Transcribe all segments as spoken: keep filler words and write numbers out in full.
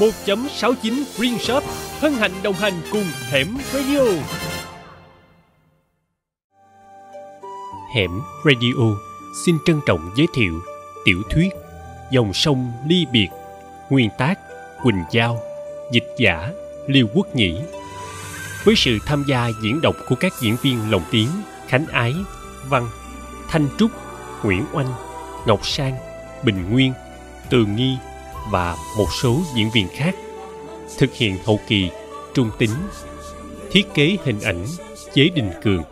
một chấm sáu chín Greenshop hân hạnh đồng hành cùng Hẻm Radio. Hẻm Radio xin trân trọng giới thiệu tiểu thuyết Dòng sông ly biệt, nguyên tác Quỳnh Giao, dịch giả Liêu Quốc Nhĩ, với sự tham gia diễn đọc của các diễn viên lồng tiếng Khánh Ái, Văn, Thanh Trúc, Nguyễn Oanh, Ngọc Sang, Bình Nguyên, Tường Nghi và một số diễn viên khác. Thực hiện hậu kỳ Trung Tính. Thiết kế hình ảnh Chế Đình Cường.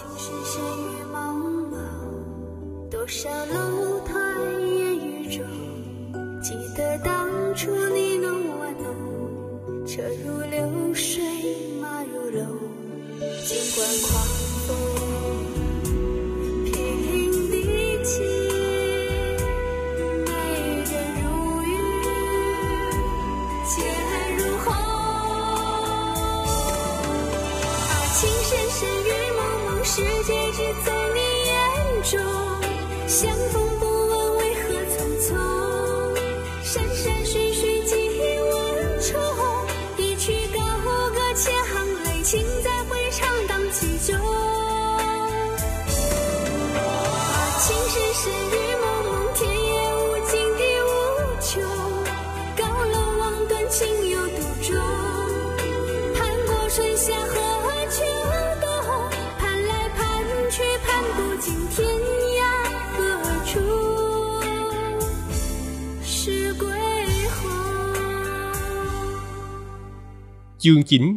Chương chín.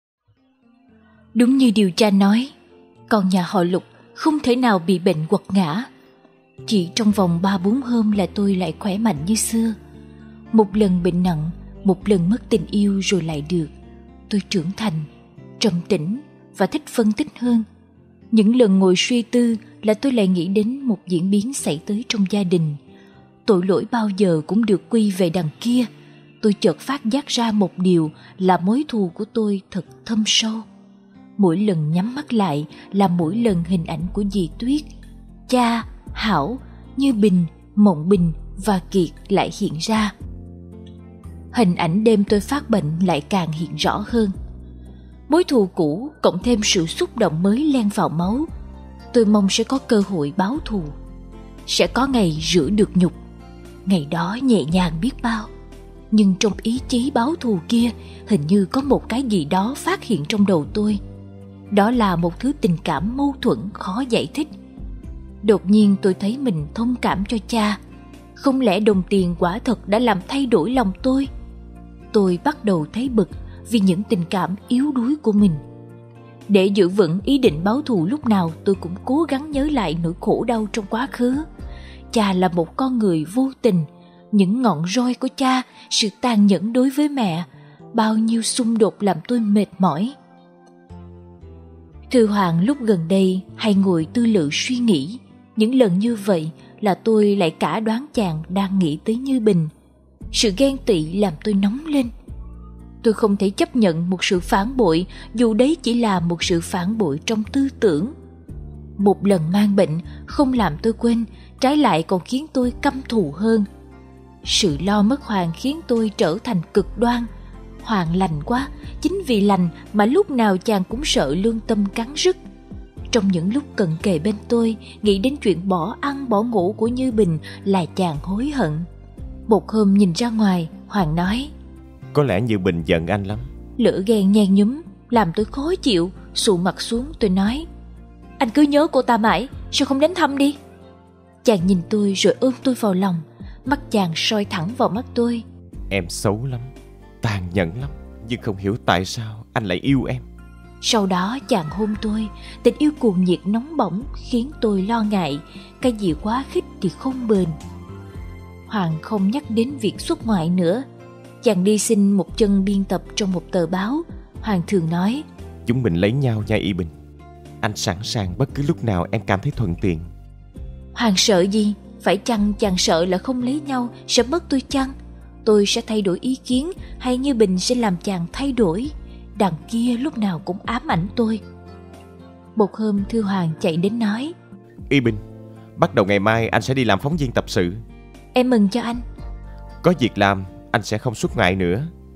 Đúng như điều cha nói, con nhà họ Lục không thể nào bị bệnh quật ngã. Chỉ trong vòng ba bốn hôm là tôi lại khỏe mạnh như xưa. Một lần bệnh nặng, một lần mất tình yêu rồi lại được. Tôi trưởng thành, trầm tĩnh và thích phân tích hơn. Những lần ngồi suy tư là tôi lại nghĩ đến một diễn biến xảy tới trong gia đình. Tội lỗi bao giờ cũng được quy về đằng kia. Tôi chợt phát giác ra một điều là mối thù của tôi thật thâm sâu. Mỗi lần nhắm mắt lại là mỗi lần hình ảnh của dì Tuyết, cha, Hảo, Như Bình, Mộng Bình và Kiệt lại hiện ra. Hình ảnh đêm tôi phát bệnh lại càng hiện rõ hơn. Mối thù cũ cộng thêm sự xúc động mới len vào máu. Tôi mong sẽ có cơ hội báo thù, sẽ có ngày rửa được nhục. Ngày đó nhẹ nhàng biết bao. Nhưng trong ý chí báo thù kia hình như có một cái gì đó phát hiện trong đầu tôi. Đó là một thứ tình cảm mâu thuẫn khó giải thích. Đột nhiên tôi thấy mình thông cảm cho cha. Không lẽ đồng tiền quả thật đã làm thay đổi lòng tôi? Tôi bắt đầu thấy bực vì những tình cảm yếu đuối của mình. Để giữ vững ý định báo thù, lúc nào tôi cũng cố gắng nhớ lại nỗi khổ đau trong quá khứ. Cha là một con người vô tình. Những ngọn roi của cha, sự tàn nhẫn đối với mẹ, bao nhiêu xung đột làm tôi mệt mỏi. Thư Hoàng lúc gần đây hay ngồi tư lự suy nghĩ. Những lần như vậy là tôi lại cả đoán chàng đang nghĩ tới Như Bình. Sự ghen tị làm tôi nóng lên. Tôi không thể chấp nhận một sự phản bội, dù đấy chỉ là một sự phản bội trong tư tưởng. Một lần mang bệnh không làm tôi quên, trái lại còn khiến tôi căm thù hơn. Sự lo mất Hoàng khiến tôi trở thành cực đoan. Hoàng lành quá, chính vì lành mà lúc nào chàng cũng sợ lương tâm cắn rứt. Trong những lúc cận kề bên tôi, nghĩ đến chuyện bỏ ăn bỏ ngủ của Như Bình là chàng hối hận. Một hôm nhìn ra ngoài, Hoàng nói: Có lẽ Như Bình giận anh lắm. Lửa ghen nhen nhúm làm tôi khó chịu. Xù mặt xuống tôi nói: Anh cứ nhớ cô ta mãi, sao không đến thăm đi? Chàng nhìn tôi rồi ôm tôi vào lòng. Mắt chàng soi thẳng vào mắt tôi. Em xấu lắm, tàn nhẫn lắm, nhưng không hiểu tại sao anh lại yêu em. Sau đó chàng hôn tôi. Tình yêu cuồng nhiệt nóng bỏng khiến tôi lo ngại. Cái gì quá khích thì không bền. Hoàng không nhắc đến việc xuất ngoại nữa. Chàng đi xin một chân biên tập trong một tờ báo. Hoàng thường nói: Chúng mình lấy nhau nha Y Bình. Anh sẵn sàng bất cứ lúc nào em cảm thấy thuận tiện. Hoàng sợ gì? Phải chăng chàng sợ là không lấy nhau sẽ mất tôi chăng? Tôi sẽ thay đổi ý kiến hay Như Bình sẽ làm chàng thay đổi? Đằng kia lúc nào cũng ám ảnh tôi. Một hôm Thư Hoàng chạy đến nói: Y Bình, bắt đầu ngày mai anh sẽ đi làm phóng viên tập sự. Em mừng cho anh. Có việc làm, anh sẽ không xuất ngoại nữa.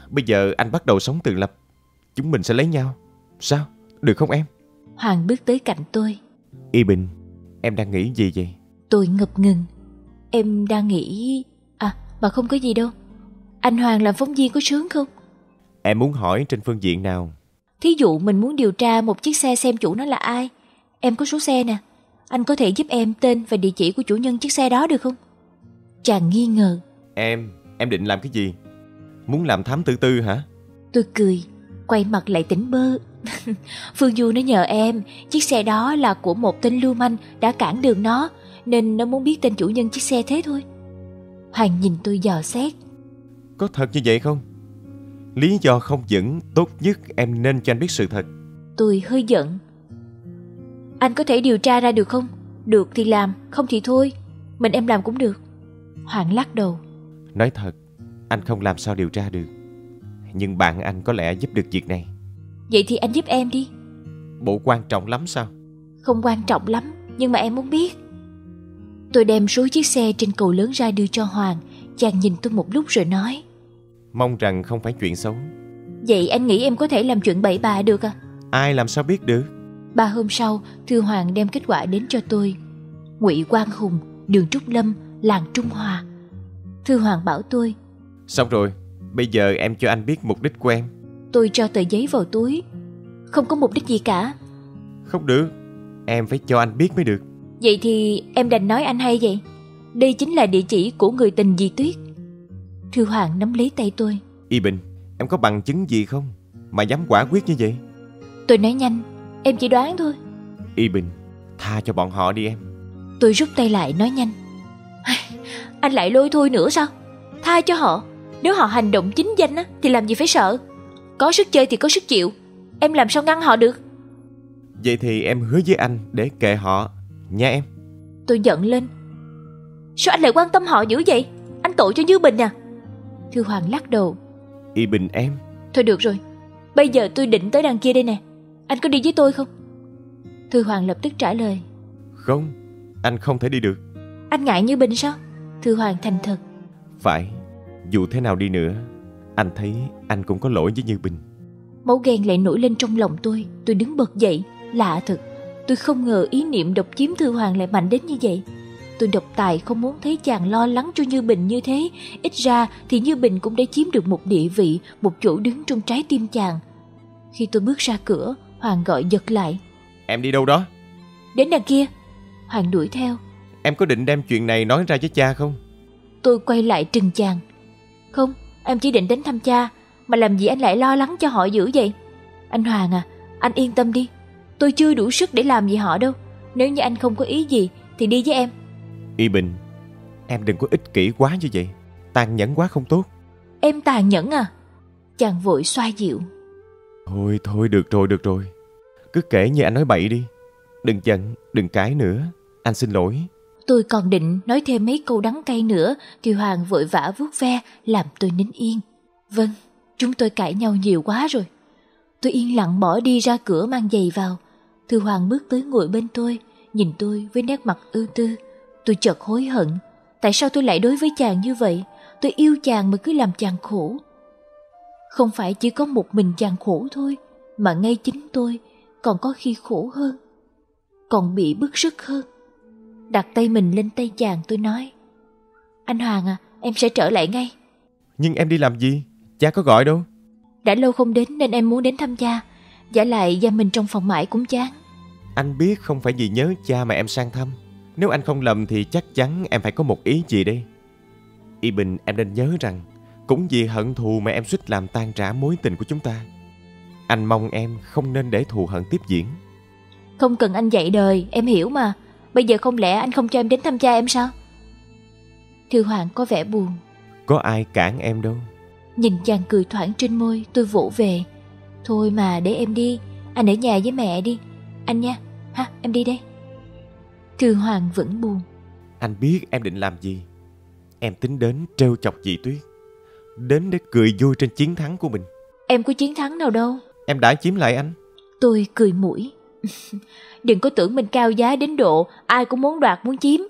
Bây giờ anh bắt đầu sống tự lập, chúng mình sẽ lấy nhau. Sao? Được không em? Hoàng bước tới cạnh tôi. Y Bình, em đang nghĩ gì vậy? Tôi ngập ngừng. Em đang nghĩ... À, mà không có gì đâu. Anh Hoàng làm phóng viên có sướng không? Em muốn hỏi trên phương diện nào? Thí dụ mình muốn điều tra một chiếc xe xem chủ nó là ai. Em có số xe nè. Anh có thể giúp em tên và địa chỉ của chủ nhân chiếc xe đó được không? Chàng nghi ngờ. Em, em định làm cái gì? Muốn làm thám tử tư hả? Tôi cười, quay mặt lại tỉnh bơ. Phương Du nó nhờ em, chiếc xe đó là của một tên lưu manh đã cản đường nó, nên nó muốn biết tên chủ nhân chiếc xe thế thôi. Hoàng nhìn tôi dò xét. Có thật như vậy không? Lý do không vững, tốt nhất em nên cho anh biết sự thật. Tôi hơi giận. Anh có thể điều tra ra được không? Được thì làm, không thì thôi. Mình em làm cũng được. Hoàng lắc đầu. Nói thật, anh không làm sao điều tra được. Nhưng bạn anh có lẽ giúp được việc này. Vậy thì anh giúp em đi. Bộ quan trọng lắm sao? Không quan trọng lắm, nhưng mà em muốn biết. Tôi đem số chiếc xe trên cầu lớn ra đưa cho Hoàng. Chàng nhìn tôi một lúc rồi nói. Mong rằng không phải chuyện xấu. Vậy anh nghĩ em có thể làm chuyện bậy bạ được à? Ai làm sao biết được? Ba hôm sau, Thư Hoàng đem kết quả đến cho tôi. Ngụy Quang Hùng, đường Trúc Lâm, làng Trung Hòa. Thư Hoàng bảo tôi. Xong rồi, bây giờ em cho anh biết mục đích của em. Tôi cho tờ giấy vào túi. Không có mục đích gì cả. Không được, em phải cho anh biết mới được. Vậy thì em đành nói anh hay vậy. Đây chính là địa chỉ của người tình dì Tuyết. Thư Hoàng nắm lấy tay tôi. Y Bình, em có bằng chứng gì không mà dám quả quyết như vậy? Tôi nói nhanh, em chỉ đoán thôi. Y Bình, tha cho bọn họ đi em. Tôi rút tay lại nói nhanh. Anh lại lôi thôi nữa sao? Tha cho họ. Nếu họ hành động chính danh á, thì làm gì phải sợ. Có sức chơi thì có sức chịu. Em làm sao ngăn họ được? Vậy thì em hứa với anh để kệ họ nha em. Tôi giận lên. Sao anh lại quan tâm họ dữ vậy? Anh tội cho Như Bình à? Thư Hoàng lắc đầu. Y Bình em. Thôi được rồi, bây giờ tôi định tới đằng kia đây nè. Anh có đi với tôi không? Thư Hoàng lập tức trả lời. Không, anh không thể đi được. Anh ngại Như Bình sao? Thư Hoàng thành thật. Phải, dù thế nào đi nữa, anh thấy anh cũng có lỗi với Như Bình. Máu ghen lại nổi lên trong lòng tôi. Tôi đứng bật dậy. Lạ thật, tôi không ngờ ý niệm độc chiếm Thư Hoàng lại mạnh đến như vậy. Tôi độc tài không muốn thấy chàng lo lắng cho Như Bình như thế. Ít ra thì Như Bình cũng đã chiếm được một địa vị, một chỗ đứng trong trái tim chàng. Khi tôi bước ra cửa, Hoàng gọi giật lại. Em đi đâu đó? Đến đằng kia. Hoàng đuổi theo. Em có định đem chuyện này nói ra với cha không? Tôi quay lại trừng chàng. Không, em chỉ định đến thăm cha. Mà làm gì anh lại lo lắng cho họ dữ vậy? Anh Hoàng à, anh yên tâm đi. Tôi chưa đủ sức để làm gì họ đâu. Nếu như anh không có ý gì thì đi với em. Y Bình, em đừng có ích kỷ quá như vậy. Tàn nhẫn quá không tốt. Em tàn nhẫn à? Chàng vội xoa dịu. Thôi thôi được rồi được rồi. Cứ kể như anh nói bậy đi. Đừng giận, đừng cãi nữa. Anh xin lỗi. Tôi còn định nói thêm mấy câu đắng cay nữa thì Hoàng vội vã vuốt ve làm tôi nín yên. Vâng, chúng tôi cãi nhau nhiều quá rồi. Tôi yên lặng bỏ đi ra cửa mang giày vào. Thư Hoàng bước tới ngồi bên tôi, nhìn tôi với nét mặt ưu tư. Tôi chợt hối hận. Tại sao tôi lại đối với chàng như vậy? Tôi yêu chàng mà cứ làm chàng khổ. Không phải chỉ có một mình chàng khổ thôi, mà ngay chính tôi còn có khi khổ hơn, còn bị bức rứt hơn. Đặt tay mình lên tay chàng, tôi nói. Anh Hoàng à, em sẽ trở lại ngay. Nhưng em đi làm gì? Cha có gọi đâu. Đã lâu không đến nên em muốn đến thăm cha. Giả lại giam mình trong phòng mãi cũng chán. Anh biết không phải vì nhớ cha mà em sang thăm. Nếu anh không lầm thì chắc chắn em phải có một ý gì đây. Y Bình, em nên nhớ rằng cũng vì hận thù mà em suýt làm tan rã mối tình của chúng ta. Anh mong em không nên để thù hận tiếp diễn. Không cần anh dạy đời, em hiểu mà. Bây giờ không lẽ anh không cho em đến thăm cha em sao? Thư Hoàng có vẻ buồn. Có ai cản em đâu. Nhìn chàng cười thoảng trên môi, tôi vỗ về. Thôi mà để em đi, anh ở nhà với mẹ đi. Anh nha, ha, em đi đây. Thư Hoàng vẫn buồn. Anh biết em định làm gì. Em tính đến trêu chọc chị Tuyết, đến để cười vui trên chiến thắng của mình. Em có chiến thắng nào đâu. Em đã chiếm lại anh. Tôi cười mũi. Đừng có tưởng mình cao giá đến độ ai cũng muốn đoạt muốn chiếm.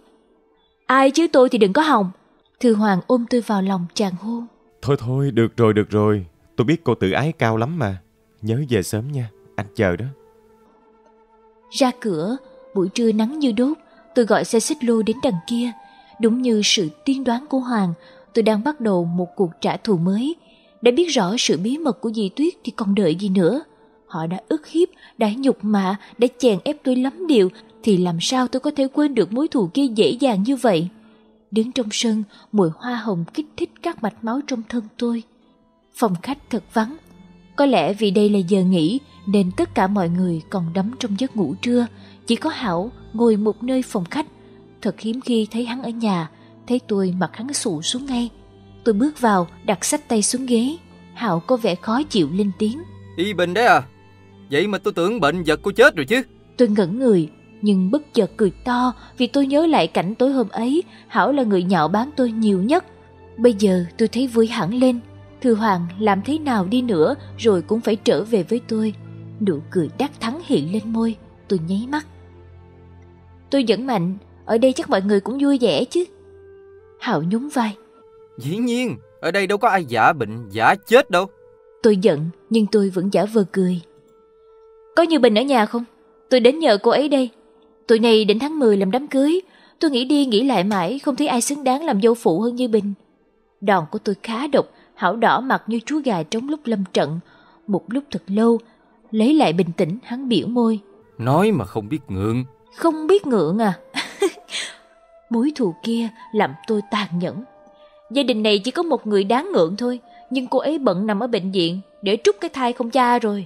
Ai chứ tôi thì đừng có hòng. Thư Hoàng ôm tôi vào lòng chàng hôn. Thôi thôi, được rồi được rồi. Tôi biết cô tự ái cao lắm mà. Nhớ về sớm nha, anh chờ đó. Ra cửa, buổi trưa nắng như đốt, tôi gọi xe xích lô đến đằng kia. Đúng như sự tiên đoán của Hoàng, tôi đang bắt đầu một cuộc trả thù mới. Đã biết rõ sự bí mật của dì Tuyết thì còn đợi gì nữa. Họ đã ức hiếp, đã nhục mạ, đã chèn ép tôi lắm điều, thì làm sao tôi có thể quên được mối thù kia dễ dàng như vậy. Đứng trong sân, mùi hoa hồng kích thích các mạch máu trong thân tôi. Phòng khách thật vắng. Có lẽ vì đây là giờ nghỉ nên tất cả mọi người còn đắm trong giấc ngủ trưa. Chỉ có Hảo ngồi một nơi phòng khách. Thật hiếm khi thấy hắn ở nhà. Thấy tôi mặt hắn xù xuống ngay. Tôi bước vào, đặt xách tay xuống ghế. Hảo có vẻ khó chịu lên tiếng. Y Bình đấy à? Vậy mà tôi tưởng bệnh giật cô chết rồi chứ. Tôi ngẩn người, nhưng bất chợt cười to vì tôi nhớ lại cảnh tối hôm ấy. Hảo là người nhạo báng tôi nhiều nhất. Bây giờ tôi thấy vui hẳn lên. Thư Hoàng làm thế nào đi nữa rồi cũng phải trở về với tôi. Nụ cười đắc thắng hiện lên môi. Tôi nháy mắt. Tôi vẫn mạnh. Ở đây chắc mọi người cũng vui vẻ chứ. Hảo nhún vai. Dĩ nhiên, ở đây đâu có ai giả bệnh, giả chết đâu. Tôi giận, nhưng tôi vẫn giả vờ cười. Có Như Bình ở nhà không? Tôi đến nhờ cô ấy đây. Tụi này định tháng mười làm đám cưới. Tôi nghĩ đi nghĩ lại mãi, không thấy ai xứng đáng làm dâu phụ hơn Như Bình. Đòn của tôi khá độc. Hảo đỏ mặt như chú gà trong lúc lâm trận. Một lúc thật lâu, lấy lại bình tĩnh, hắn biểu môi. Nói mà không biết ngượng. Không biết ngượng à? Mối thù kia làm tôi tàn nhẫn. Gia đình này chỉ có một người đáng ngượng thôi, nhưng cô ấy bận nằm ở bệnh viện để trút cái thai không cha rồi.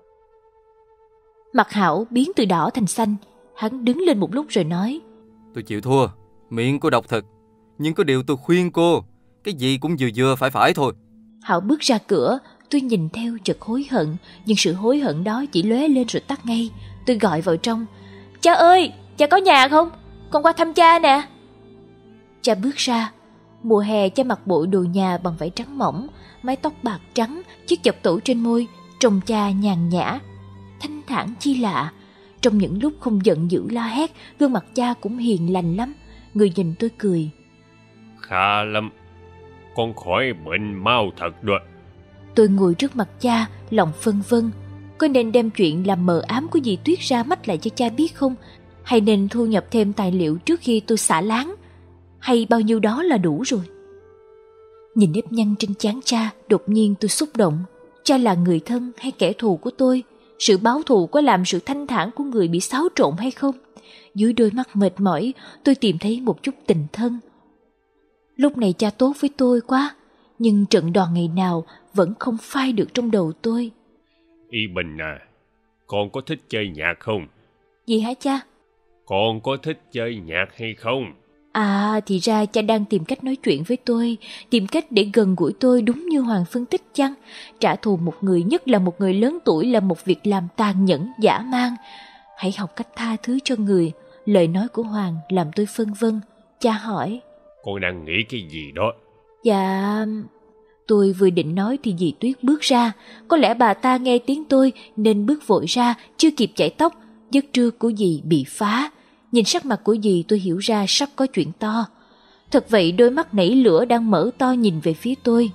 Mặt Hảo biến từ đỏ thành xanh. Hắn đứng lên một lúc rồi nói. Tôi chịu thua, miệng cô độc thật. Nhưng có điều tôi khuyên cô, cái gì cũng vừa vừa phải phải thôi. Hảo bước ra cửa. Tôi nhìn theo chợt hối hận. Nhưng sự hối hận đó chỉ lóe lên rồi tắt ngay. Tôi gọi vào trong. Cha ơi, cha có nhà không? Con qua thăm cha nè. Cha bước ra. Mùa hè cha mặc bộ đồ nhà bằng vải trắng mỏng, mái tóc bạc trắng, chiếc chọc tổ trên môi. Trông cha nhàn nhã, thanh thản chi lạ. Trong những lúc không giận dữ la hét, gương mặt cha cũng hiền lành lắm. Người nhìn tôi cười. Khá lắm, con khỏi bệnh mau thật rồi. Tôi ngồi trước mặt cha, lòng phân vân. Có nên đem chuyện làm mờ ám của dì Tuyết ra mắt lại cho cha biết không? Hay nên thu nhập thêm tài liệu trước khi tôi xả láng? Hay bao nhiêu đó là đủ rồi? Nhìn nếp nhăn trên trán cha, đột nhiên tôi xúc động. Cha là người thân hay kẻ thù của tôi? Sự báo thù có làm sự thanh thản của người bị xáo trộn hay không? Dưới đôi mắt mệt mỏi, tôi tìm thấy một chút tình thân. Lúc này cha tốt với tôi quá, nhưng trận đòn ngày nào vẫn không phai được trong đầu tôi. Y Bình à, con có thích chơi nhạc không? Gì hả cha? Con có thích chơi nhạc hay không? À, thì ra cha đang tìm cách nói chuyện với tôi, tìm cách để gần gũi tôi đúng như Hoàng phân tích chăng? Trả thù một người, nhất là một người lớn tuổi, là một việc làm tàn nhẫn, dã man. Hãy học cách tha thứ cho người. Lời nói của Hoàng làm tôi phân vân. Cha hỏi. Con đang nghĩ cái gì đó? Dạ... Tôi vừa định nói thì dì Tuyết bước ra. Có lẽ bà ta nghe tiếng tôi nên bước vội ra, chưa kịp chải tóc. Giấc trưa của dì bị phá. Nhìn sắc mặt của dì tôi hiểu ra sắp có chuyện to. Thật vậy, đôi mắt nảy lửa đang mở to nhìn về phía tôi.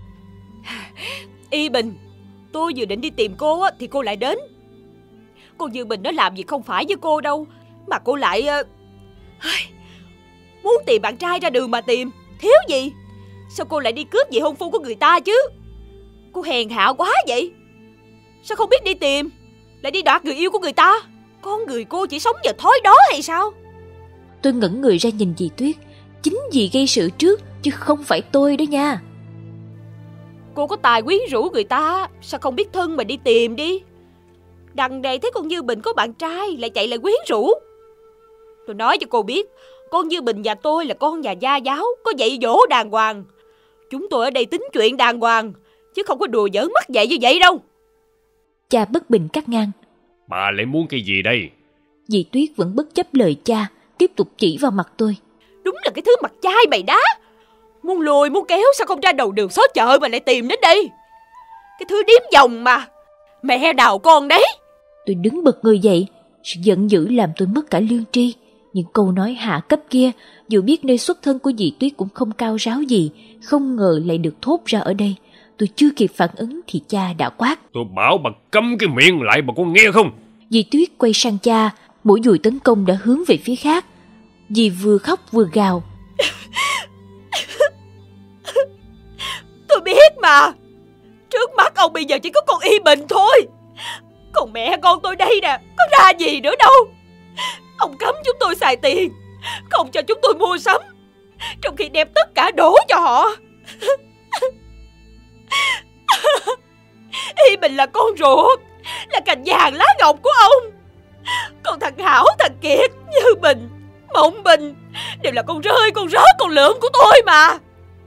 Y Bình, tôi vừa định đi tìm cô á, thì cô lại đến. Cô Như Bình nó làm gì không phải với cô đâu, mà cô lại uh... muốn tìm bạn trai ra đường mà tìm. Thiếu gì? Sao cô lại đi cướp vị hôn phu của người ta chứ? Cô hèn hạ quá vậy. Sao không biết đi tìm, lại đi đoạt người yêu của người ta? Con người cô chỉ sống nhờ thói đó hay sao? Tôi ngẩng người ra nhìn dì Tuyết. Chính dì gây sự trước, chứ không phải tôi đó nha. Cô có tài quyến rũ người ta, sao không biết thân mà đi tìm đi? Đằng này thấy con Như Bình có bạn trai lại chạy lại quyến rũ. Tôi nói cho cô biết, con Như Bình nhà tôi là con nhà gia giáo, có dạy dỗ đàng hoàng. Chúng tôi ở đây tính chuyện đàng hoàng, chứ không có đùa giỡn mất dạy như vậy đâu. Cha bất bình cắt ngang. Bà lại muốn cái gì đây? Dì Tuyết vẫn bất chấp lời cha, tiếp tục chỉ vào mặt tôi. Đúng là cái thứ mặt chai mày đá. Muốn lùi muốn kéo sao không ra đầu đường xó chợ mà lại tìm đến đây? Cái thứ điếm dòng mà. Mẹ đào con đấy. Tôi đứng bật người dậy. Sự giận dữ làm tôi mất cả lương tri. Những câu nói hạ cấp kia, dù biết nơi xuất thân của dì Tuyết cũng không cao ráo gì, không ngờ lại được thốt ra ở đây. Tôi chưa kịp phản ứng thì cha đã quát. Tôi bảo bà câm cái miệng lại, bà có nghe không? Dì Tuyết quay sang cha, mũi dùi tấn công đã hướng về phía khác. Dì vừa khóc vừa gào. Tôi biết mà. Trước mắt ông bây giờ chỉ có con Y Bình thôi. Còn mẹ con tôi đây nè, có ra gì nữa đâu. Ông cấm chúng tôi xài tiền, không cho chúng tôi mua sắm, trong khi đem tất cả đổ cho họ. Y Bình là con ruột, là cành vàng lá ngọc của ông. Còn thằng Hảo, thằng Kiệt, Như Bình, Mộng Bình đều là con rơi, con rớt, con lượn của tôi mà.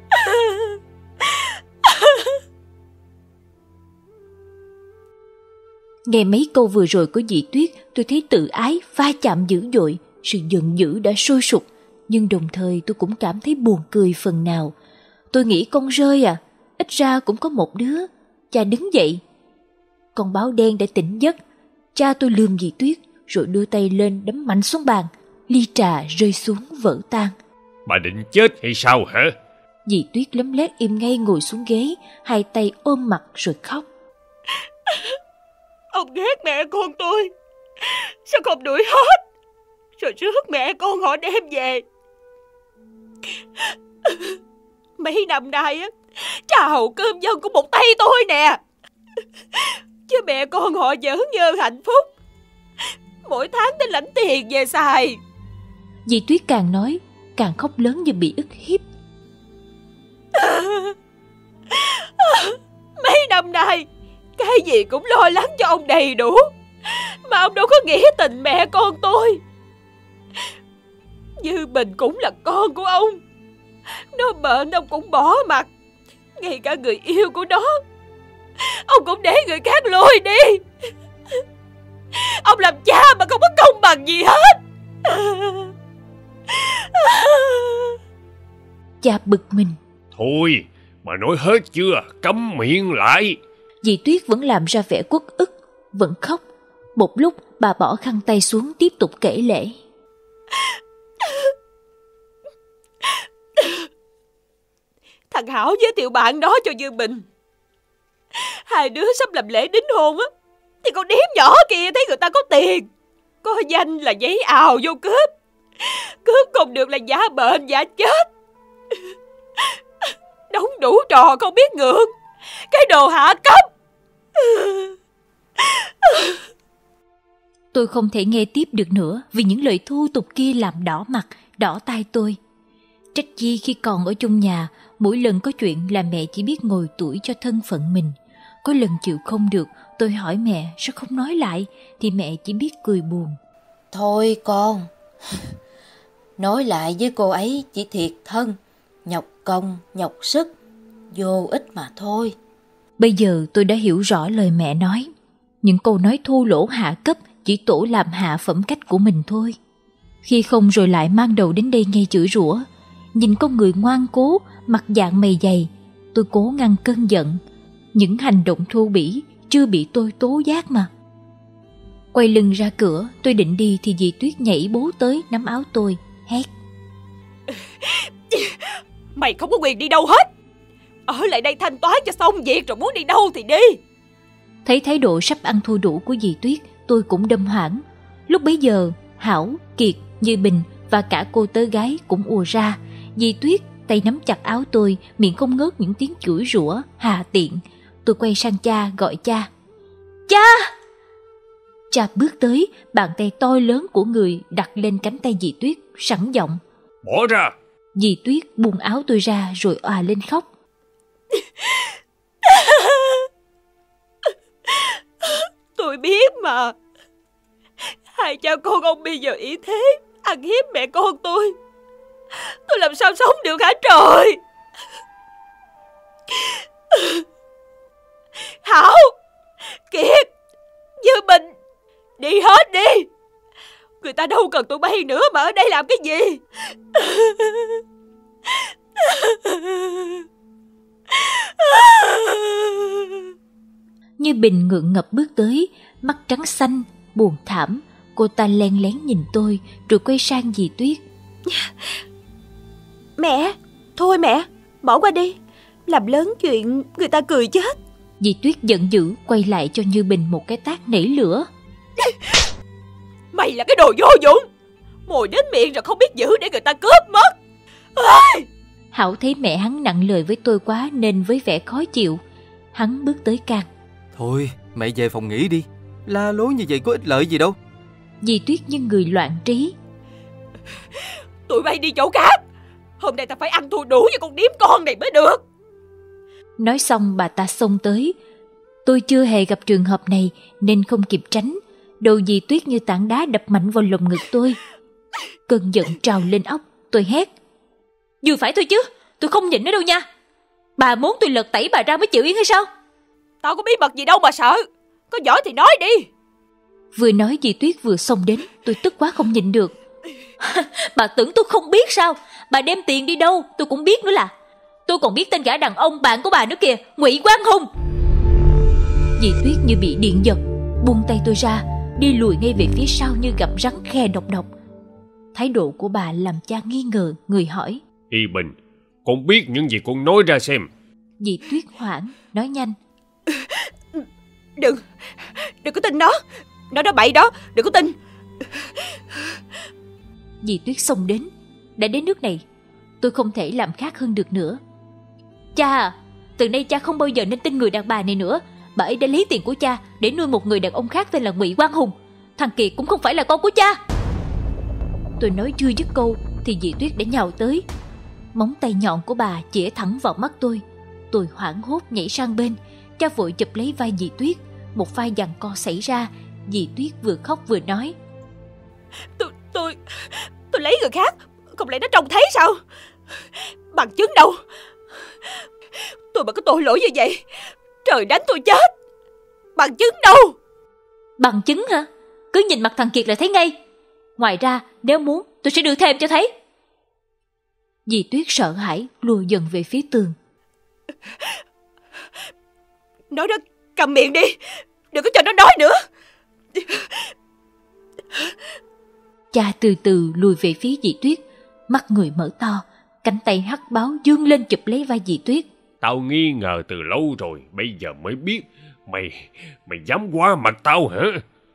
Nghe mấy câu vừa rồi của dì Tuyết, tôi thấy tự ái va chạm dữ dội, sự giận dữ đã sôi sục, nhưng đồng thời tôi cũng cảm thấy buồn cười phần nào. Tôi nghĩ con rơi à, ít ra cũng có một đứa. Cha đứng dậy. Con báo đen đã tỉnh giấc. Cha tôi lườm dì Tuyết rồi đưa tay lên đấm mạnh xuống bàn. Ly trà rơi xuống vỡ tan. Bà định chết hay sao hả? Dì Tuyết lấm lét im ngay ngồi xuống ghế, hai tay ôm mặt rồi khóc. Ông ghét mẹ con tôi, sao không đuổi hết, rồi rước mẹ con họ đem về. Mấy năm nay á, trà hầu cơm dân của một tay tôi nè. Chứ mẹ con họ vẫn nhớ hạnh phúc, mỗi tháng đến lãnh tiền về xài. Dì Tuyết càng nói càng khóc lớn như bị ức hiếp. Mấy năm nay cái gì cũng lo lắng cho ông đầy đủ, mà ông đâu có nghĩ tình mẹ con tôi. Như Bình cũng là con của ông, nó bệnh ông cũng bỏ mặt, ngay cả người yêu của nó ông cũng để người khác lôi đi. Ông làm cha mà không có công bằng gì hết. Cha bực mình. Thôi, bà nói hết chưa? Câm miệng lại. Dì Tuyết vẫn làm ra vẻ uất ức, vẫn khóc. Một lúc bà bỏ khăn tay xuống tiếp tục kể lể. Thằng Hảo giới thiệu bạn đó cho Như Bình. Hai đứa sắp làm lễ đính hôn á, thì con điếm nhỏ kia thấy người ta có tiền, có danh là giấy ào vô cướp. Cướp không được là giả bệnh giả chết. Đóng đủ trò không biết ngượng, cái đồ hạ cấp. Tôi không thể nghe tiếp được nữa vì những lời thô tục kia làm đỏ mặt, đỏ tai tôi. Trách chi khi còn ở chung nhà, mỗi lần có chuyện là mẹ chỉ biết ngồi tủi cho thân phận mình. Có lần chịu không được, tôi hỏi mẹ sao không nói lại, thì mẹ chỉ biết cười buồn. Thôi con, nói lại với cô ấy chỉ thiệt thân, nhọc công, nhọc sức, vô ích mà thôi. Bây giờ tôi đã hiểu rõ lời mẹ nói. Những câu nói thô lỗ hạ cấp chỉ tổ làm hạ phẩm cách của mình thôi. Khi không rồi lại mang đầu đến đây nghe chửi rủa. Nhìn con người ngoan cố, mặt dạng mày dày, tôi cố ngăn cơn giận. Những hành động thô bỉ chưa bị tôi tố giác mà. Quay lưng ra cửa, tôi định đi thì dì Tuyết nhảy bố tới nắm áo tôi, hét. Mày không có quyền đi đâu hết. Ở lại đây thanh toán cho xong việc rồi muốn đi đâu thì đi. Thấy thái độ sắp ăn thua đủ của dì Tuyết, tôi cũng đâm hoảng. Lúc bấy giờ, Hảo, Kiệt, Như Bình và cả cô tớ gái cũng ùa ra. Dì Tuyết tay nắm chặt áo tôi, miệng không ngớt những tiếng chửi rủa, hà tiện. Tôi quay sang cha gọi cha. Cha! Cha bước tới, bàn tay to lớn của người đặt lên cánh tay dì Tuyết, sẵn giọng. Bỏ ra! Dì Tuyết buông áo tôi ra rồi òa lên khóc. Tôi biết mà. Hai cha con ông bây giờ ý thế, ăn hiếp mẹ con tôi. Tôi làm sao sống được hả trời? Hảo, Kiệt, Như Bình, đi hết đi. Người ta đâu cần tụi bay nữa mà ở đây làm cái gì? Như Bình ngượng ngập bước tới, mắt trắng xanh, buồn thảm. Cô ta len lén nhìn tôi rồi quay sang dì Tuyết. Mẹ, thôi mẹ, bỏ qua đi. làm lớn chuyện người ta cười chết. Dì Tuyết giận dữ quay lại cho Như Bình một cái tát nảy lửa. Mày là cái đồ vô dụng, mồi đến miệng rồi không biết giữ để người ta cướp mất. À! Hảo thấy mẹ hắn nặng lời với tôi quá nên với vẻ khó chịu, hắn bước tới can. Thôi mẹ về phòng nghỉ đi, la lối như vậy có ích lợi gì đâu. Dì Tuyết như người loạn trí. Tụi bay đi chỗ khác, hôm nay ta phải ăn thua đủ với con điếm con này mới được. Nói xong bà ta xông tới. Tôi chưa hề gặp trường hợp này nên không kịp tránh. Đầu dì Tuyết như tảng đá đập mạnh vào lồng ngực tôi. Cơn giận trào lên óc, tôi hét. Vừa phải thôi chứ, tôi không nhịn nữa đâu nha. Bà muốn tôi lật tẩy bà ra mới chịu yên hay sao? Tao có bí mật gì đâu mà sợ, có giỏi thì nói đi. Vừa nói dì Tuyết vừa xông đến, tôi tức quá không nhịn được. Bà tưởng tôi không biết sao? Bà đem tiền đi đâu tôi cũng biết nữa là. Tôi còn biết tên gã đàn ông bạn của bà nữa kìa, Ngụy Quang Hùng. Dì Tuyết như bị điện giật, buông tay tôi ra, đi lùi ngay về phía sau như gặp rắn khe độc độc. Thái độ của bà làm cha nghi ngờ, người hỏi. Y Bình, con biết những gì con nói ra xem. Dì Tuyết hoảng, nói nhanh. Đừng, đừng có tin nó, nó nói bậy đó, đừng có tin. Dì Tuyết xông đến. Đã đến nước này, tôi không thể làm khác hơn được nữa. Cha à, từ nay cha không bao giờ nên tin người đàn bà này nữa. Bà ấy đã lấy tiền của cha để nuôi một người đàn ông khác tên là Ngụy Quang Hùng. Thằng Kiệt cũng không phải là con của cha. Tôi nói chưa dứt câu thì dì Tuyết đã nhào tới. Móng tay nhọn của bà chĩa thẳng vào mắt tôi. Tôi hoảng hốt nhảy sang bên. Cha vội chụp lấy vai dì Tuyết. Một pha giằng co xảy ra. Dì Tuyết vừa khóc vừa nói. Tôi, tôi, tôi lấy người khác, không lẽ nó trông thấy sao? Bằng chứng đâu? Tôi mà có tội lỗi như vậy, trời đánh tôi chết. Bằng chứng đâu? Bằng chứng hả? Cứ nhìn mặt thằng Kiệt là thấy ngay. Ngoài ra nếu muốn tôi sẽ đưa thêm cho thấy. Dì Tuyết sợ hãi lùi dần về phía tường. Nói đó, cầm miệng đi, đừng có cho nó nói nữa. Cha từ từ lùi về phía dì Tuyết. Mắt người mở to, cánh tay hắc báo dương lên chụp lấy vai dì Tuyết. Tao nghi ngờ từ lâu rồi, bây giờ mới biết. Mày, mày dám qua mặt tao hả?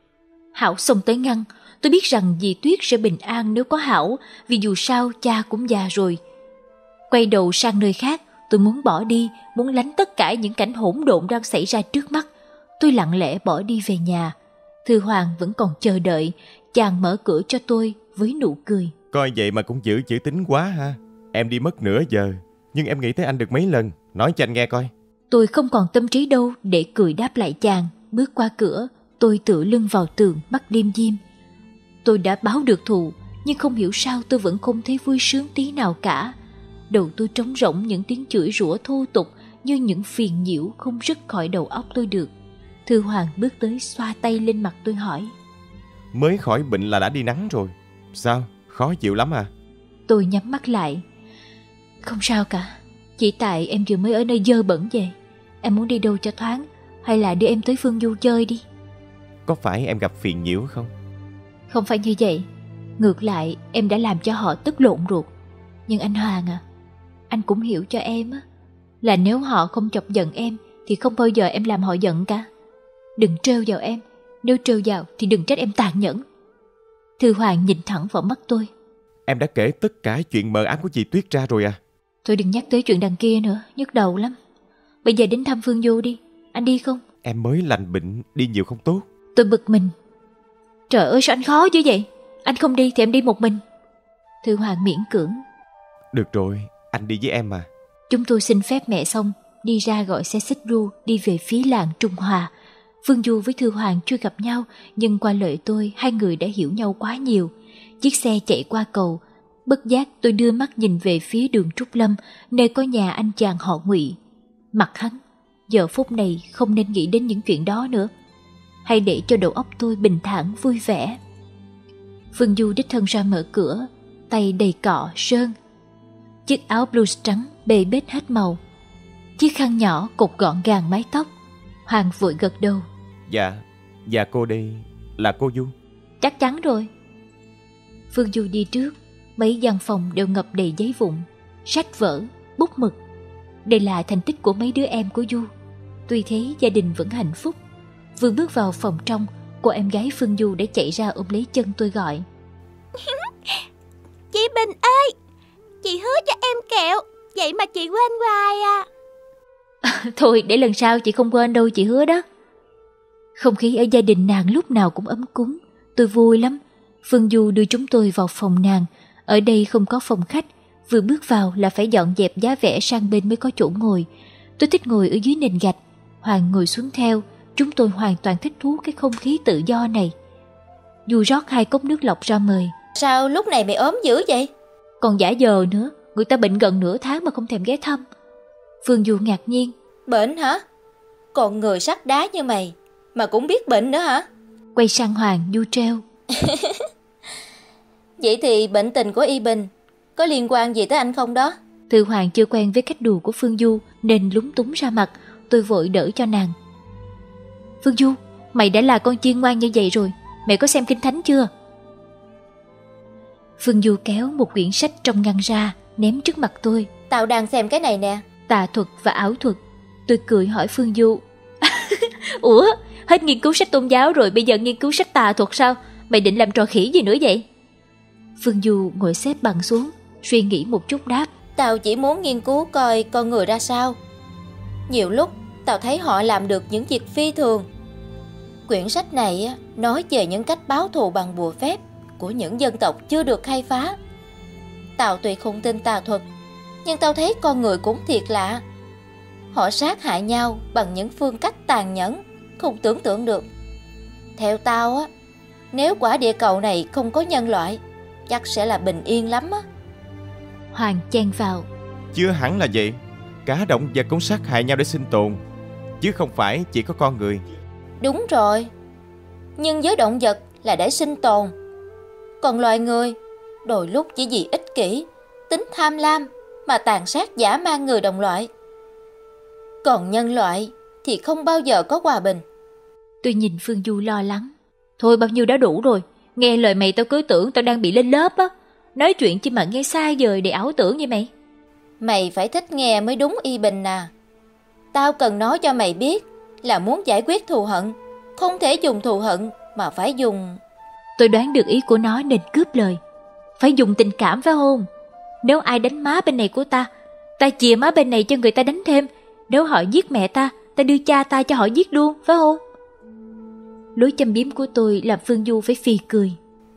Hảo xông tới ngăn. Tôi biết rằng dì Tuyết sẽ bình an nếu có Hảo, vì dù sao cha cũng già rồi. Quay đầu sang nơi khác, tôi muốn bỏ đi, muốn lánh tất cả những cảnh hỗn độn đang xảy ra trước mắt. Tôi lặng lẽ bỏ đi về nhà. Thư Hoàng vẫn còn chờ đợi. Chàng mở cửa cho tôi với nụ cười. Coi vậy mà cũng giữ chữ tín quá ha. Em đi mất nửa giờ, nhưng em nghĩ tới anh được mấy lần. Nói cho anh nghe coi. Tôi không còn tâm trí đâu để cười đáp lại chàng. Bước qua cửa, tôi tựa lưng vào tường, mắt liêm diêm. Tôi đã báo được thù, nhưng không hiểu sao tôi vẫn không thấy vui sướng tí nào cả. Đầu tôi trống rỗng những tiếng chửi rủa thô tục như những phiền nhiễu không dứt khỏi đầu óc tôi được. Thư Hoàng bước tới xoa tay lên mặt tôi hỏi. Mới khỏi bệnh là đã đi nắng rồi. Sao? Khó chịu lắm à? Tôi nhắm mắt lại. Không sao cả. Chỉ tại em vừa mới ở nơi dơ bẩn về. Em muốn đi đâu cho thoáng, hay là đưa em tới Phương Du chơi đi. Có phải em gặp phiền nhiễu không? Không phải như vậy. Ngược lại em đã làm cho họ tức lộn ruột. Nhưng anh Hoàng à, anh cũng hiểu cho em á, là nếu họ không chọc giận em thì không bao giờ em làm họ giận cả. Đừng trêu vào em. Nếu trêu vào thì đừng trách em tàn nhẫn. Thư Hoàng nhìn thẳng vào mắt tôi. Em đã kể tất cả chuyện mờ ám của chị Tuyết ra rồi à? Thôi đừng nhắc tới chuyện đằng kia nữa, nhức đầu lắm. Bây giờ đến thăm Phương Du đi. Anh đi không? Em mới lành bệnh, đi nhiều không tốt. Tôi bực mình. Trời ơi sao anh khó dữ vậy? Anh không đi thì em đi một mình. Thư Hoàng miễn cưỡng. Được rồi, anh đi với em mà. Chúng tôi xin phép mẹ xong, đi ra gọi xe xích đu đi về phía làng Trung Hòa. Phương Du với Thư Hoàng chưa gặp nhau, nhưng qua lời tôi hai người đã hiểu nhau quá nhiều. Chiếc xe chạy qua cầu. Bất giác tôi đưa mắt nhìn về phía đường Trúc Lâm, nơi có nhà anh chàng họ Ngụy. Mặt hắn giờ phút này không nên nghĩ đến những chuyện đó nữa. Hãy để cho đầu óc tôi bình thản vui vẻ. Phương Du đích thân ra mở cửa, tay đầy cọ sơn. Chiếc áo blues trắng bê bết hết màu, chiếc khăn nhỏ cột gọn gàng mái tóc. Hoàng vội gật đầu. Dạ, dạ cô đây là cô Du. Chắc chắn rồi. Phương Du đi trước. Mấy gian phòng đều ngập đầy giấy vụn, sách vở, bút mực. Đây là thành tích của mấy đứa em của Du. Tuy thế gia đình vẫn hạnh phúc. Vừa bước vào phòng trong, cô em gái Phương Du đã chạy ra ôm lấy chân tôi gọi. Chị Bình ơi, chị hứa cho em kẹo, vậy mà chị quên hoài à. Thôi để lần sau chị không quên đâu, chị hứa đó. Không khí ở gia đình nàng lúc nào cũng ấm cúng. Tôi vui lắm. Phương Du đưa chúng tôi vào phòng nàng. Ở đây không có phòng khách, vừa bước vào là phải dọn dẹp giá vẽ sang bên mới có chỗ ngồi. Tôi thích ngồi ở dưới nền gạch, Hoàng ngồi xuống theo. Chúng tôi hoàn toàn thích thú cái không khí tự do này. Du rót hai cốc nước lọc ra mời. Sao lúc này mày ốm dữ vậy? Còn giả giờ nữa, người ta bệnh gần nửa tháng mà không thèm ghé thăm. Phương Du ngạc nhiên. Bệnh hả? Còn người sắt đá như mày mà cũng biết bệnh nữa hả? Quay sang Hoàng, Du treo. Vậy thì bệnh tình của Y Bình có liên quan gì tới anh không đó? Thư Hoàng chưa quen với cách đùa của Phương Du nên lúng túng ra mặt. Tôi vội đỡ cho nàng. Phương Du, mày đã là con chiên ngoan như vậy rồi, mày có xem Kinh Thánh chưa? Phương Du kéo một quyển sách trong ngăn ra, ném trước mặt tôi. Tao đang xem cái này nè. Tà thuật và ảo thuật. Tôi cười hỏi Phương Du. Ủa, hết nghiên cứu sách tôn giáo rồi, bây giờ nghiên cứu sách tà thuật sao? Mày định làm trò khỉ gì nữa vậy? Phương Du ngồi xếp bằng xuống, suy nghĩ một chút đáp. Tao chỉ muốn nghiên cứu coi con người ra sao. Nhiều lúc tao thấy họ làm được những việc phi thường. Quyển sách này nói về những cách báo thù bằng bùa phép của những dân tộc chưa được khai phá. Tao tuy không tin tà thuật, nhưng tao thấy con người cũng thiệt lạ. Họ sát hại nhau bằng những phương cách tàn nhẫn, không tưởng tượng được. Theo tao á, nếu quả địa cầu này không có nhân loại, chắc sẽ là bình yên lắm á. Hoàng chen vào. Chưa hẳn là vậy. Cả động vật cũng sát hại nhau để sinh tồn, chứ không phải chỉ có con người. Đúng rồi. Nhưng với động vật là để sinh tồn. Còn loài người, đôi lúc chỉ vì ích kỷ, tính tham lam mà tàn sát dã man người đồng loại. Còn nhân loại thì không bao giờ có hòa bình. Tôi nhìn Phương Du lo lắng. Thôi bao nhiêu đã đủ rồi. Nghe lời mày tao cứ tưởng tao đang bị lên lớp á. Nói chuyện chi mà nghe xa vời để ảo tưởng như mày. Mày phải thích nghe mới đúng Y Bình à. Tao cần nói cho mày biết là muốn giải quyết thù hận, không thể dùng thù hận mà phải dùng... Tôi đoán được ý của nó nên cướp lời. Phải dùng tình cảm phải không? Nếu ai đánh má bên này của ta, ta chìa má bên này cho người ta đánh thêm. Nếu họ giết mẹ ta, ta đưa cha ta cho họ giết luôn, phải không? Lối châm biếm của tôi làm Phương Du phải phì cười.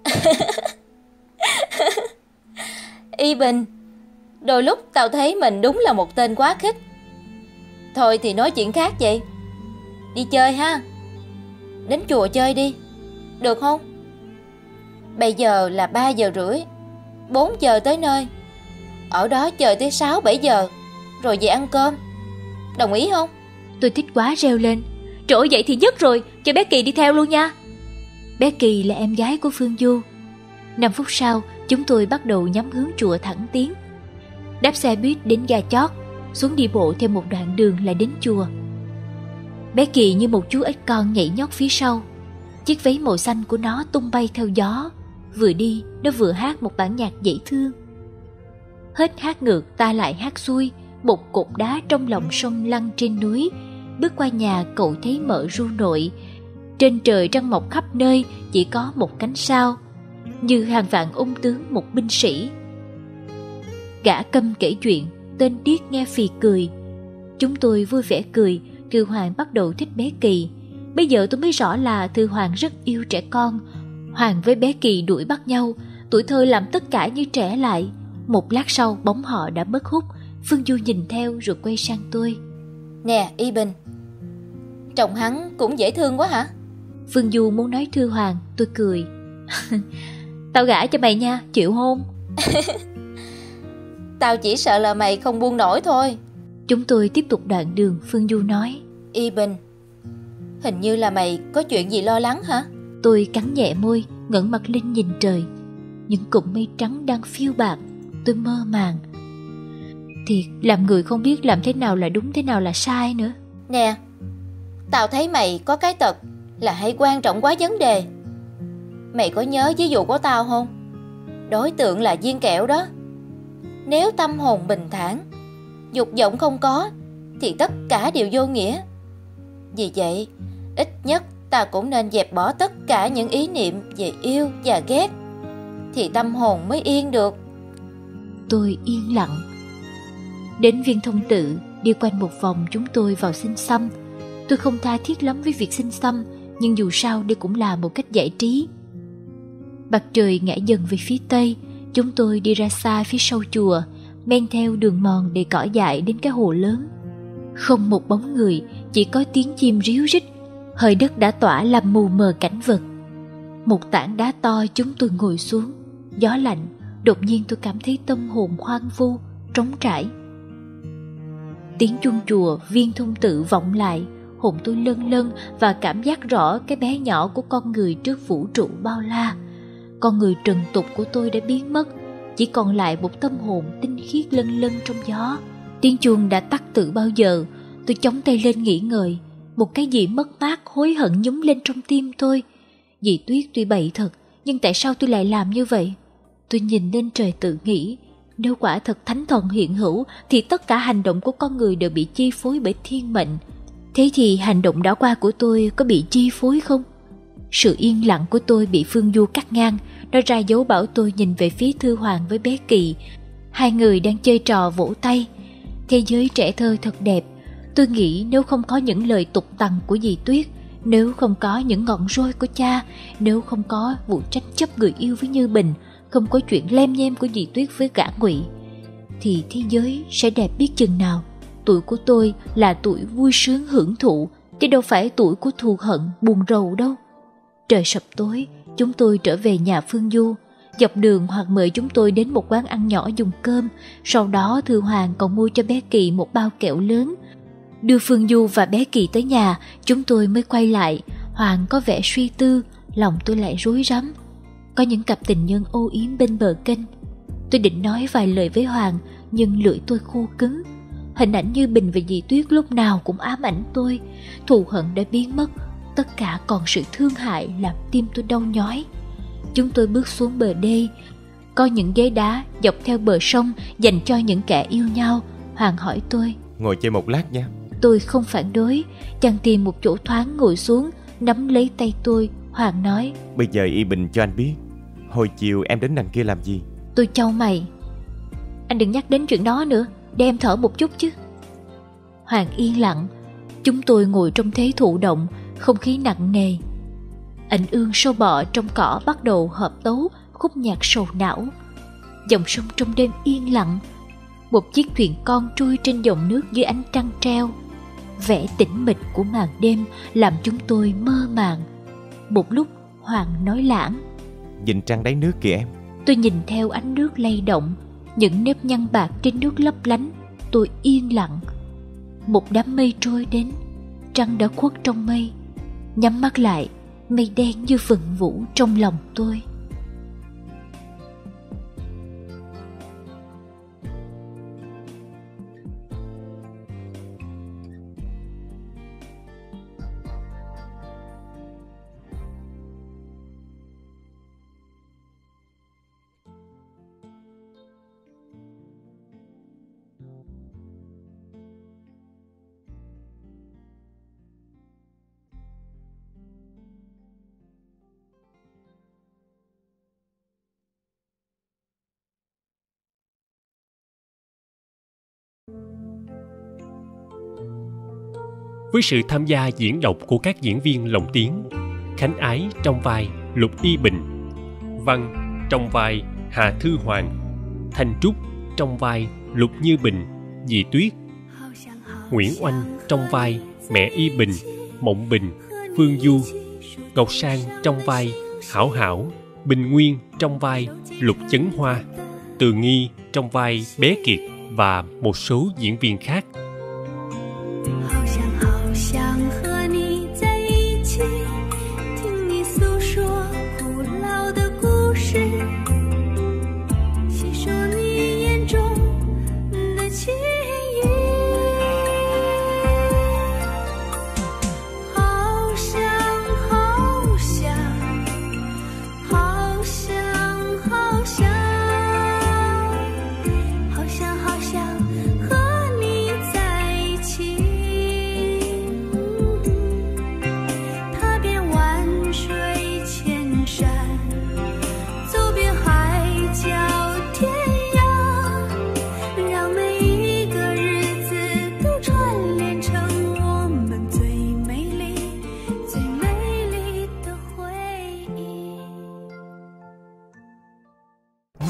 Y Bình, đôi lúc tao thấy mình đúng là một tên quá khích. Thôi thì nói chuyện khác vậy. Đi chơi ha. Đến chùa chơi đi, được không? Bây giờ là ba giờ rưỡi, bốn giờ tới nơi. Ở đó chờ tới sáu bảy giờ, rồi về ăn cơm. Đồng ý không? Tôi thích quá reo lên. Trời ơi, vậy thì dứt rồi, cho bé Kỳ đi theo luôn nha. Bé Kỳ là em gái của Phương Du. Năm phút sau, chúng tôi bắt đầu nhắm hướng chùa thẳng tiến. Đáp xe buýt đến ga chót, xuống đi bộ thêm một đoạn đường là đến chùa. Bé Kỳ như một chú ếch con nhảy nhót phía sau. Chiếc váy màu xanh của nó tung bay theo gió. Vừa đi, nó vừa hát một bản nhạc dễ thương. Hết hát ngược ta lại hát xuôi. Một cột đá trong lòng sông lăn trên núi. Bước qua nhà cậu thấy mợ ru nội. Trên trời trăng mọc khắp nơi, chỉ có một cánh sao, như hàng vạn ung tướng một binh sĩ. Gã câm kể chuyện, tên điếc nghe phì cười. Chúng tôi vui vẻ cười. Thư Hoàng bắt đầu thích bé Kỳ. Bây giờ tôi mới rõ là Thư Hoàng rất yêu trẻ con. Hoàng với bé Kỳ đuổi bắt nhau. Tuổi thơ làm tất cả như trẻ lại. Một lát sau bóng họ đã mất hút. Phương Du nhìn theo rồi quay sang tôi. Nè Y Bình, trông hắn cũng dễ thương quá hả? Phương Du muốn nói Thư Hoàng. Tôi cười. Tao gả cho mày nha, chịu hôn? Tao chỉ sợ là mày không buông nổi thôi. Chúng tôi tiếp tục đoạn đường. Phương Du nói. Y Bình, hình như là mày có chuyện gì lo lắng hả? Tôi cắn nhẹ môi, ngẩng mặt lên nhìn trời. Những cụm mây trắng đang phiêu bạt. Tôi mơ màng. Thiệt, làm người không biết làm thế nào là đúng, thế nào là sai nữa. Nè, tao thấy mày có cái tật là hay quan trọng quá vấn đề. Mày có nhớ ví dụ của tao không? Đối tượng là viên kẹo đó. Nếu tâm hồn bình thản dục vọng không có thì tất cả đều vô nghĩa. Vì vậy, ít nhất ta cũng nên dẹp bỏ tất cả những ý niệm về yêu và ghét, thì tâm hồn mới yên được. Tôi yên lặng. Đến Viên Thông Tự, đi quanh một vòng chúng tôi vào xin xăm. Tôi không tha thiết lắm với việc xin xăm, nhưng dù sao đây cũng là một cách giải trí. Mặt trời ngã dần về phía tây, chúng tôi đi ra xa phía sau chùa, men theo đường mòn đầy cỏ dại đến cái hồ lớn. Không một bóng người, chỉ có tiếng chim ríu rít. Hơi đất đã tỏa làm mù mờ cảnh vật. Một tảng đá to chúng tôi ngồi xuống. Gió lạnh, đột nhiên tôi cảm thấy tâm hồn hoang vu, trống trải. Tiếng chuông chùa Viên Thông Tự vọng lại, hồn tôi lâng lâng và cảm giác rõ cái bé nhỏ của con người trước vũ trụ bao la. Con người trần tục của tôi đã biến mất, chỉ còn lại một tâm hồn tinh khiết lân lân trong gió. Tiếng chuông đã tắt từ bao giờ. Tôi chống tay lên nghĩ ngợi. Một cái gì mất mát hối hận nhúng lên trong tim tôi. Dì Tuyết tuy bậy thật, nhưng tại sao tôi lại làm như vậy? Tôi nhìn lên trời tự nghĩ, nếu quả thật thánh thần hiện hữu thì tất cả hành động của con người đều bị chi phối bởi thiên mệnh. Thế thì hành động đã qua của tôi có bị chi phối không? Sự yên lặng của tôi bị Phương Du cắt ngang. Nó ra dấu bảo tôi nhìn về phía Thư Hoàng với bé Kỳ. Hai người đang chơi trò vỗ tay. Thế giới trẻ thơ thật đẹp. Tôi nghĩ nếu không có những lời tục tằn của dì Tuyết, nếu không có những ngọn roi của cha, nếu không có vụ tranh chấp người yêu với Như Bình, không có chuyện lem nhem của dì Tuyết với gã Ngụy, thì thế giới sẽ đẹp biết chừng nào. Tuổi của tôi là tuổi vui sướng hưởng thụ, chứ đâu phải tuổi của thù hận buồn rầu đâu. Trời sập tối, chúng tôi trở về nhà Phương Du. Dọc đường Hoàng mời chúng tôi đến một quán ăn nhỏ dùng cơm. Sau đó Thư Hoàng còn mua cho bé Kỳ một bao kẹo lớn. Đưa Phương Du và bé Kỳ tới nhà, chúng tôi mới quay lại. Hoàng có vẻ suy tư, lòng tôi lại rối rắm. Có những cặp tình nhân âu yếm bên bờ kênh. Tôi định nói vài lời với Hoàng, nhưng lưỡi tôi khô cứng. Hình ảnh Như Bình và dì Tuyết lúc nào cũng ám ảnh tôi. Thù hận đã biến mất, tất cả còn sự thương hại làm tim tôi đau nhói. Chúng tôi bước xuống bờ đê. Có những ghế đá dọc theo bờ sông dành cho những kẻ yêu nhau. Hoàng hỏi tôi, ngồi chơi một lát nha. Tôi không phản đối. Chàng tìm một chỗ thoáng ngồi xuống, nắm lấy tay tôi. Hoàng nói, bây giờ Y Bình cho anh biết, hồi chiều em đến đằng kia làm gì? Tôi chau mày. Anh đừng nhắc đến chuyện đó nữa, để em thở một chút chứ. Hoàng yên lặng. Chúng tôi ngồi trong thế thụ động, không khí nặng nề. Ảnh ương sâu bọ trong cỏ bắt đầu hợp tấu khúc nhạc sầu não. Dòng sông trong đêm yên lặng. Một chiếc thuyền con trôi trên dòng nước dưới ánh trăng treo. Vẻ tĩnh mịch của màn đêm làm chúng tôi mơ màng. Một lúc Hoàng nói lãng, nhìn trăng đáy nước kìa em. Tôi nhìn theo ánh nước lay động, những nếp nhăn bạc trên nước lấp lánh. Tôi yên lặng. Một đám mây trôi đến, trăng đã khuất trong mây. Nhắm mắt lại, mây đen như vần vũ trong lòng tôi. Với sự tham gia diễn đọc của các diễn viên lồng tiếng: Khánh Ái trong vai Lục Y Bình, Văn trong vai Hà Thư Hoàng, Thanh Trúc trong vai Lục Như Bình, dì Tuyết, Nguyễn Oanh trong vai mẹ Y Bình, Mộng Bình, Phương Du, Ngọc Sang trong vai Hảo Hảo, Bình Nguyên trong vai Lục Chấn Hoa, Từ Nghi trong vai Bé Kiệt và một số diễn viên khác.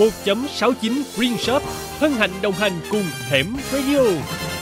một chấm sáu chín Green Shop hân hạnh đồng hành cùng Hẻm Radio.